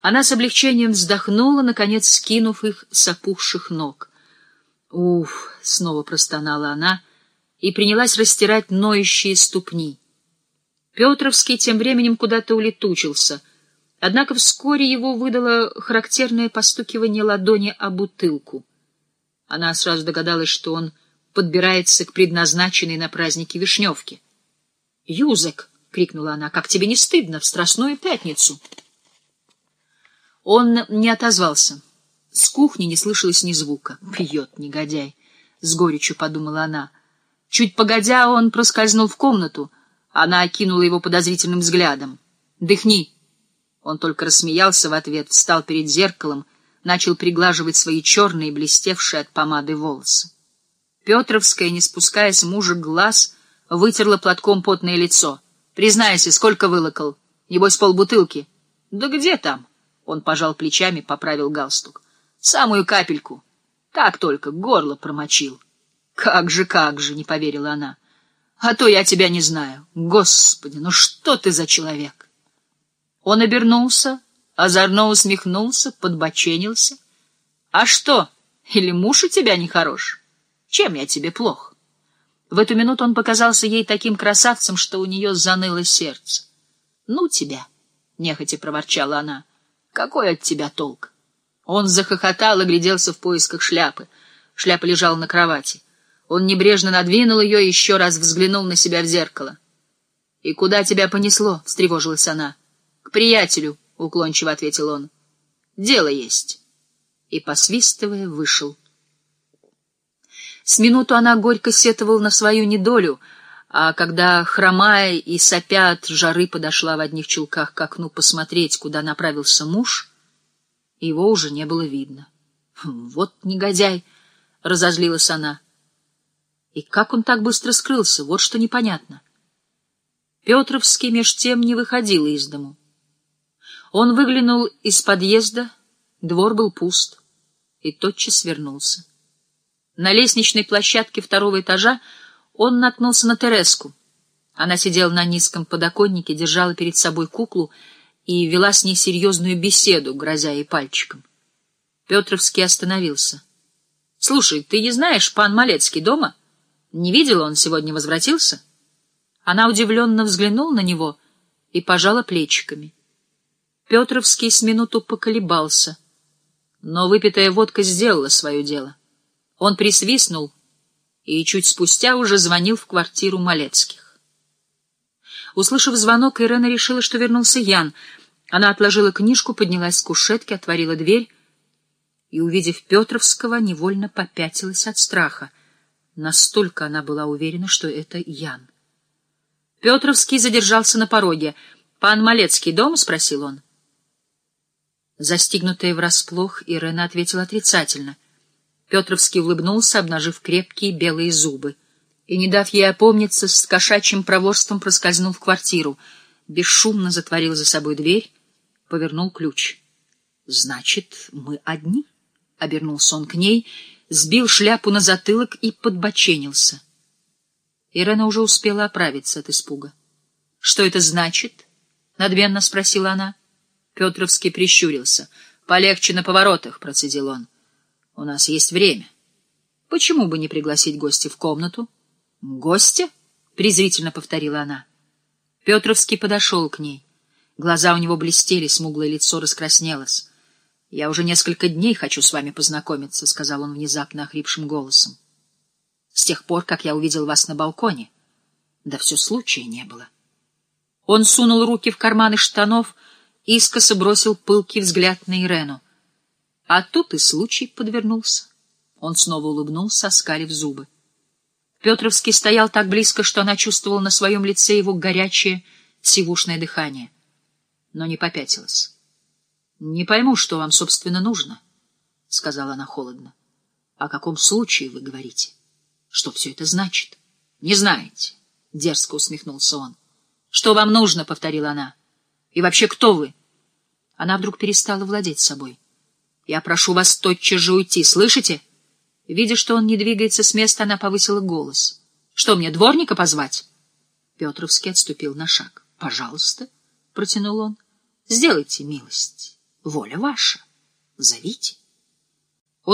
Она с облегчением вздохнула, наконец скинув их с опухших ног. «Уф!» — снова простонала она и принялась растирать ноющие ступни. Петровский тем временем куда-то улетучился, однако вскоре его выдало характерное постукивание ладони о бутылку. Она сразу догадалась, что он подбирается к предназначенной на празднике вишневке. «Юзек!» — крикнула она. «Как тебе не стыдно в Страстную пятницу?» Он не отозвался. С кухни не слышалось ни звука. «Пьет, негодяй!» — с горечью подумала она. Чуть погодя, он проскользнул в комнату. Она окинула его подозрительным взглядом. «Дыхни!» Он только рассмеялся в ответ, встал перед зеркалом, начал приглаживать свои черные, блестевшие от помады волосы. Петровская, не спуская с мужа глаз, вытерла платком потное лицо. «Признайся, сколько вылокал? Небось, полбутылки?» «Да где там?» Он пожал плечами, поправил галстук. «Самую капельку. Так только, горло промочил». Как же, не поверила она. «А то я тебя не знаю. Господи, ну что ты за человек?» Он обернулся, озорно усмехнулся, подбоченился. «А что, или муж у тебя нехорош? Чем я тебе плох?» В эту минуту он показался ей таким красавцем, что у нее заныло сердце. «Ну тебя!» — нехотя проворчала она. «Какой от тебя толк?» Он захохотал и гляделся в поисках шляпы. Шляпа лежала на кровати. Он небрежно надвинул ее и еще раз взглянул на себя в зеркало. «И куда тебя понесло?» — встревожилась она. «К приятелю», — уклончиво ответил он. «Дело есть». И, посвистывая, вышел. С минуту она горько сетовала на свою недолю, а когда, хромая и сопя от жары, подошла в одних чулках к окну посмотреть, куда направился муж, его уже не было видно. «Вот негодяй!» — разозлилась она. И как он так быстро скрылся, вот что непонятно. Петровский меж тем не выходил из дому. Он выглянул из подъезда, двор был пуст, и тотчас вернулся. На лестничной площадке второго этажа он наткнулся на Тереску. Она сидела на низком подоконнике, держала перед собой куклу и вела с ней серьезную беседу, грозя ей пальчиком. Петровский остановился. — Слушай, ты не знаешь, пан Малецкий дома? Не видела, он сегодня возвратился? Она удивленно взглянула на него и пожала плечиками. Петровский с минуту поколебался, но выпитая водка сделала свое дело. Он присвистнул и чуть спустя уже звонил в квартиру Малецких. Услышав звонок, Ирена решила, что вернулся Ян. Она отложила книжку, поднялась с кушетки, отворила дверь и, увидев Петровского, невольно попятилась от страха. Настолько она была уверена, что это Ян. Петровский задержался на пороге. — Пан Малецкий дома? — спросил он. Застигнутая врасплох, Ирена ответила отрицательно. Петровский улыбнулся, обнажив крепкие белые зубы, и, не дав ей опомниться, с кошачьим проворством проскользнул в квартиру, бесшумно затворил за собой дверь, повернул ключ. — Значит, мы одни? — обернулся он к ней, сбил шляпу на затылок и подбоченился. Ирена уже успела оправиться от испуга. — Что это значит? — надменно спросила она. Петровский прищурился. — Полегче на поворотах, — процедил он. — У нас есть время. Почему бы не пригласить гостя в комнату? — Гостя? — презрительно повторила она. Петровский подошел к ней. Глаза у него блестели, смуглое лицо раскраснелось. — Я уже несколько дней хочу с вами познакомиться, — сказал он внезапно охрипшим голосом. — С тех пор, как я увидел вас на балконе. Да все случая не было. Он сунул руки в карманы штанов, искоса бросил пылкий взгляд на Ирену. А тут и случай подвернулся. Он снова улыбнулся, оскалив зубы. Петровский стоял так близко, что она чувствовала на своем лице его горячее, сивушное дыхание. Но не попятилась. — Не пойму, что вам, собственно, нужно, — сказала она холодно. — О каком случае вы говорите? Что все это значит? — Не знаете, — дерзко усмехнулся он. — Что вам нужно? — повторила она. — И вообще, кто вы? Она вдруг перестала владеть собой. — Я прошу вас тотчас же уйти, слышите? Видя, что он не двигается с места, она повысила голос. — Что, мне дворника позвать? Петровский отступил на шаг. — Пожалуйста, — протянул он, — сделайте милость. Воля ваша. Зовите.